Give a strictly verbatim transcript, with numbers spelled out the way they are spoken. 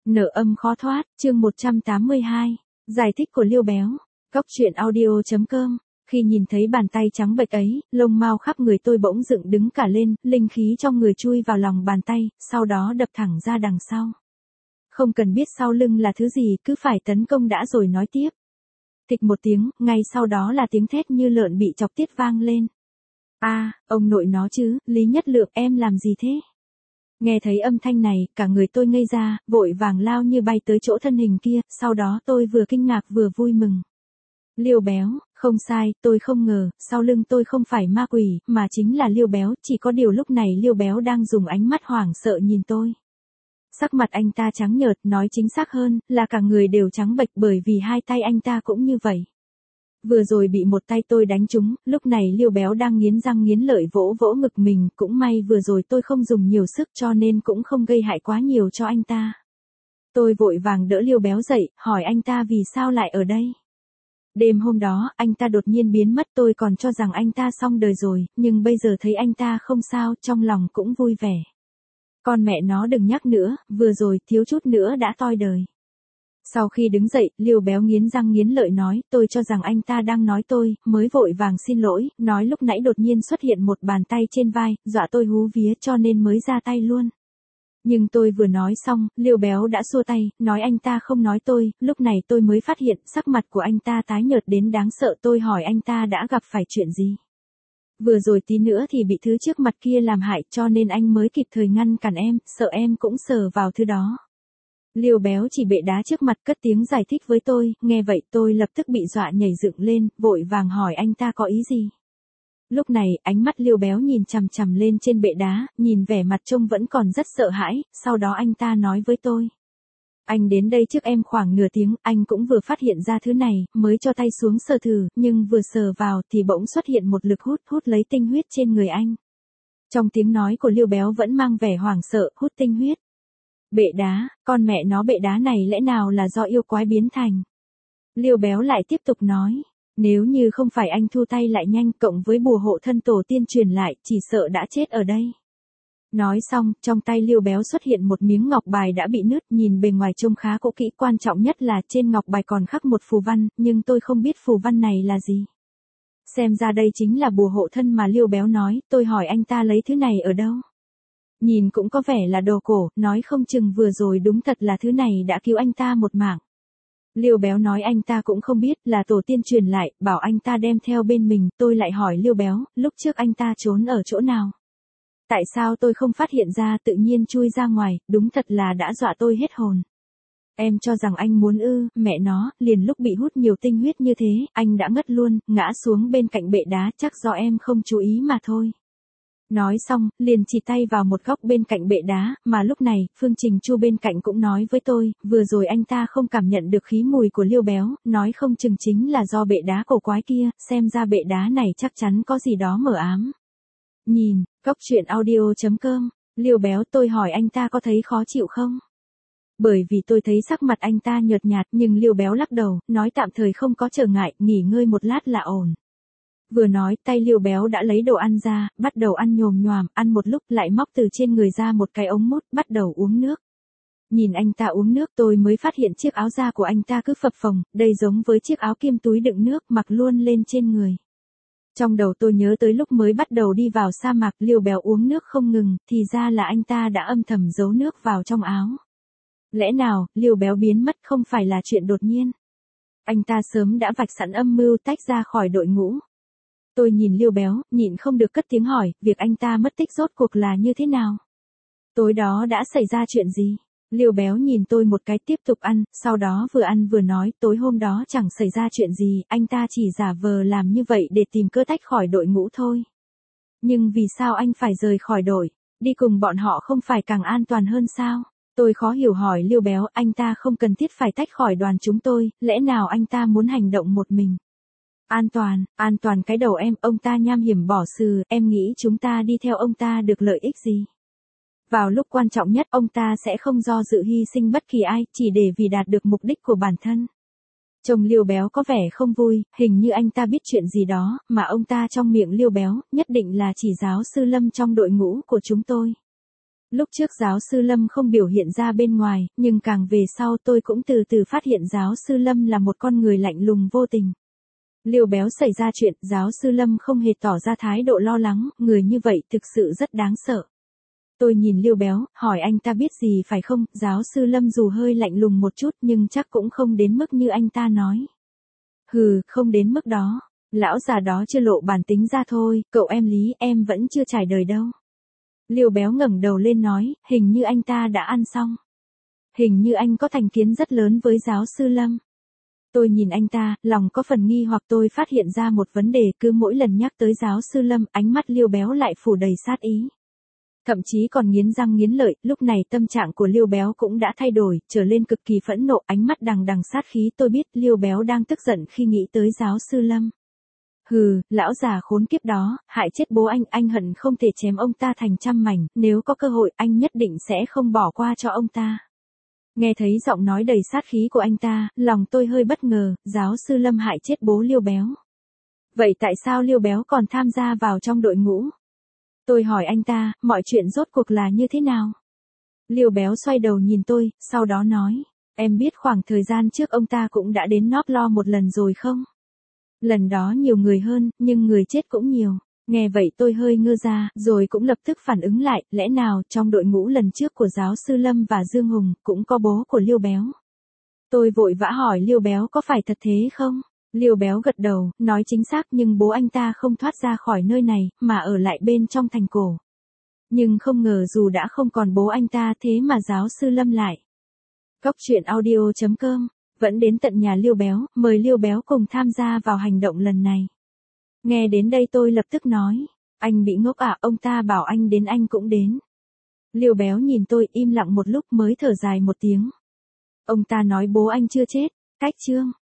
Nợ âm khó thoát, chương một trăm tám mươi hai. Giải thích của Liêu Béo. Cóc truyện audio chấm com. Khi nhìn thấy bàn tay trắng bệch ấy, lông mao khắp người tôi bỗng dựng đứng cả lên, linh khí trong người chui vào lòng bàn tay, sau đó đập thẳng ra đằng sau. Không cần biết sau lưng là thứ gì, cứ phải tấn công đã rồi nói tiếp. Thịch một tiếng, ngay sau đó là tiếng thét như lợn bị chọc tiết vang lên. A, à, ông nội nó chứ, Lý Nhất Lượng, em làm gì thế? Nghe thấy âm thanh này, cả người tôi ngây ra, vội vàng lao như bay tới chỗ thân hình kia, sau đó tôi vừa kinh ngạc vừa vui mừng. Liêu Béo, không sai, tôi không ngờ, sau lưng tôi không phải ma quỷ, mà chính là Liêu Béo, chỉ có điều lúc này Liêu Béo đang dùng ánh mắt hoảng sợ nhìn tôi. Sắc mặt anh ta trắng nhợt, nói chính xác hơn, là cả người đều trắng bệch bởi vì hai tay anh ta cũng như vậy. Vừa rồi bị một tay tôi đánh trúng, lúc này Liêu Béo đang nghiến răng nghiến lợi vỗ vỗ ngực mình, cũng may vừa rồi tôi không dùng nhiều sức cho nên cũng không gây hại quá nhiều cho anh ta. Tôi vội vàng đỡ Liêu Béo dậy, hỏi anh ta vì sao lại ở đây. Đêm hôm đó, anh ta đột nhiên biến mất, tôi còn cho rằng anh ta xong đời rồi, nhưng bây giờ thấy anh ta không sao, trong lòng cũng vui vẻ. Con mẹ nó đừng nhắc nữa, vừa rồi thiếu chút nữa đã toi đời. Sau khi đứng dậy, Liêu Béo nghiến răng nghiến lợi nói, tôi cho rằng anh ta đang nói tôi, mới vội vàng xin lỗi, nói lúc nãy đột nhiên xuất hiện một bàn tay trên vai, dọa tôi hú vía cho nên mới ra tay luôn. Nhưng tôi vừa nói xong, Liêu Béo đã xua tay, nói anh ta không nói tôi, lúc này tôi mới phát hiện sắc mặt của anh ta tái nhợt đến đáng sợ, tôi hỏi anh ta đã gặp phải chuyện gì. Vừa rồi tí nữa thì bị thứ trước mặt kia làm hại cho nên anh mới kịp thời ngăn cản em, sợ em cũng sờ vào thứ đó. Liêu Béo chỉ bệ đá trước mặt cất tiếng giải thích với tôi, nghe vậy tôi lập tức bị dọa nhảy dựng lên, vội vàng hỏi anh ta có ý gì. Lúc này, ánh mắt Liêu Béo nhìn chằm chằm lên trên bệ đá, nhìn vẻ mặt trông vẫn còn rất sợ hãi, sau đó anh ta nói với tôi. Anh đến đây trước em khoảng nửa tiếng, anh cũng vừa phát hiện ra thứ này, mới cho tay xuống sờ thử, nhưng vừa sờ vào thì bỗng xuất hiện một lực hút, hút lấy tinh huyết trên người anh. Trong tiếng nói của Liêu Béo vẫn mang vẻ hoảng sợ, hút tinh huyết. Bệ đá, con mẹ nó bệ đá này lẽ nào là do yêu quái biến thành? Liêu Béo lại tiếp tục nói, nếu như không phải anh thu tay lại nhanh cộng với bùa hộ thân tổ tiên truyền lại, chỉ sợ đã chết ở đây. Nói xong, trong tay Liêu Béo xuất hiện một miếng ngọc bài đã bị nứt, nhìn bề ngoài trông khá cũ kỹ, quan trọng nhất là trên ngọc bài còn khắc một phù văn, nhưng tôi không biết phù văn này là gì. Xem ra đây chính là bùa hộ thân mà Liêu Béo nói, tôi hỏi anh ta lấy thứ này ở đâu. Nhìn cũng có vẻ là đồ cổ, nói không chừng vừa rồi đúng thật là thứ này đã cứu anh ta một mạng. Liêu Béo nói anh ta cũng không biết, là tổ tiên truyền lại, bảo anh ta đem theo bên mình, tôi lại hỏi Liêu Béo, lúc trước anh ta trốn ở chỗ nào? Tại sao tôi không phát hiện ra tự nhiên chui ra ngoài, đúng thật là đã dọa tôi hết hồn. Em cho rằng anh muốn ư, mẹ nó, liền lúc bị hút nhiều tinh huyết như thế, anh đã ngất luôn, ngã xuống bên cạnh bệ đá, chắc do em không chú ý mà thôi. Nói xong, liền chỉ tay vào một góc bên cạnh bệ đá, mà lúc này, Phương Trình Chu bên cạnh cũng nói với tôi, vừa rồi anh ta không cảm nhận được khí mùi của Liêu Béo, nói không chừng chính là do bệ đá cổ quái kia, xem ra bệ đá này chắc chắn có gì đó mờ ám. Nhìn, cóc truyện audio chấm com, Liêu Béo, tôi hỏi anh ta có thấy khó chịu không? Bởi vì tôi thấy sắc mặt anh ta nhợt nhạt, nhưng Liêu Béo lắc đầu, nói tạm thời không có trở ngại, nghỉ ngơi một lát là ổn. Vừa nói, tay Liêu Béo đã lấy đồ ăn ra, bắt đầu ăn nhồm nhoàm, ăn một lúc lại móc từ trên người ra một cái ống mút, bắt đầu uống nước. Nhìn anh ta uống nước tôi mới phát hiện chiếc áo da của anh ta cứ phập phồng, đây giống với chiếc áo kim túi đựng nước mặc luôn lên trên người. Trong đầu tôi nhớ tới lúc mới bắt đầu đi vào sa mạc, Liêu Béo uống nước không ngừng, thì ra là anh ta đã âm thầm giấu nước vào trong áo. Lẽ nào, Liêu Béo biến mất không phải là chuyện đột nhiên? Anh ta sớm đã vạch sẵn âm mưu tách ra khỏi đội ngũ. Tôi nhìn Liêu Béo, nhịn không được cất tiếng hỏi, việc anh ta mất tích rốt cuộc là như thế nào? Tối đó đã xảy ra chuyện gì? Liêu Béo nhìn tôi một cái tiếp tục ăn, sau đó vừa ăn vừa nói, tối hôm đó chẳng xảy ra chuyện gì, anh ta chỉ giả vờ làm như vậy để tìm cơ tách khỏi đội ngũ thôi. Nhưng vì sao anh phải rời khỏi đội, đi cùng bọn họ không phải càng an toàn hơn sao? Tôi khó hiểu hỏi Liêu Béo, anh ta không cần thiết phải tách khỏi đoàn chúng tôi, lẽ nào anh ta muốn hành động một mình? An toàn, an toàn cái đầu em, ông ta nham hiểm bỏ sừ, em nghĩ chúng ta đi theo ông ta được lợi ích gì? Vào lúc quan trọng nhất ông ta sẽ không do dự hy sinh bất kỳ ai, chỉ để vì đạt được mục đích của bản thân. Trông Liêu Béo có vẻ không vui, hình như anh ta biết chuyện gì đó, mà ông ta trong miệng Liêu Béo, nhất định là chỉ giáo sư Lâm trong đội ngũ của chúng tôi. Lúc trước giáo sư Lâm không biểu hiện ra bên ngoài, nhưng càng về sau tôi cũng từ từ phát hiện giáo sư Lâm là một con người lạnh lùng vô tình. Liêu Béo xảy ra chuyện, giáo sư Lâm không hề tỏ ra thái độ lo lắng, người như vậy thực sự rất đáng sợ. Tôi nhìn Liêu Béo, hỏi anh ta biết gì phải không, giáo sư Lâm dù hơi lạnh lùng một chút nhưng chắc cũng không đến mức như anh ta nói. Hừ, không đến mức đó. Lão già đó chưa lộ bản tính ra thôi, cậu em Lý, em vẫn chưa trải đời đâu. Liêu Béo ngẩng đầu lên nói, hình như anh ta đã ăn xong. Hình như anh có thành kiến rất lớn với giáo sư Lâm. Tôi nhìn anh ta, lòng có phần nghi hoặc tôi phát hiện ra một vấn đề, cứ mỗi lần nhắc tới giáo sư Lâm, ánh mắt Liêu Béo lại phủ đầy sát ý. Thậm chí còn nghiến răng nghiến lợi, lúc này tâm trạng của Liêu Béo cũng đã thay đổi, trở lên cực kỳ phẫn nộ, ánh mắt đằng đằng sát khí, tôi biết Liêu Béo đang tức giận khi nghĩ tới giáo sư Lâm. Hừ, lão già khốn kiếp đó, hại chết bố anh, anh hận không thể chém ông ta thành trăm mảnh, nếu có cơ hội anh nhất định sẽ không bỏ qua cho ông ta. Nghe thấy giọng nói đầy sát khí của anh ta, lòng tôi hơi bất ngờ, giáo sư Lâm hại chết bố Liêu Béo. Vậy tại sao Liêu Béo còn tham gia vào trong đội ngũ? Tôi hỏi anh ta, mọi chuyện rốt cuộc là như thế nào? Liêu Béo xoay đầu nhìn tôi, sau đó nói, em biết khoảng thời gian trước ông ta cũng đã đến North Lo một lần rồi không? Lần đó nhiều người hơn, nhưng người chết cũng nhiều. Nghe vậy tôi hơi ngơ ra, rồi cũng lập tức phản ứng lại, lẽ nào trong đội ngũ lần trước của giáo sư Lâm và Dương Hùng, cũng có bố của Liêu Béo. Tôi vội vã hỏi Liêu Béo có phải thật thế không? Liêu Béo gật đầu, nói chính xác nhưng bố anh ta không thoát ra khỏi nơi này, mà ở lại bên trong thành cổ. Nhưng không ngờ dù đã không còn bố anh ta thế mà giáo sư Lâm lại. Góc truyện audio chấm com vẫn đến tận nhà Liêu Béo, mời Liêu Béo cùng tham gia vào hành động lần này. Nghe đến đây tôi lập tức nói, anh bị ngốc à, ông ta bảo anh đến anh cũng đến. Liêu Béo nhìn tôi im lặng một lúc mới thở dài một tiếng. Ông ta nói bố anh chưa chết, cách chương.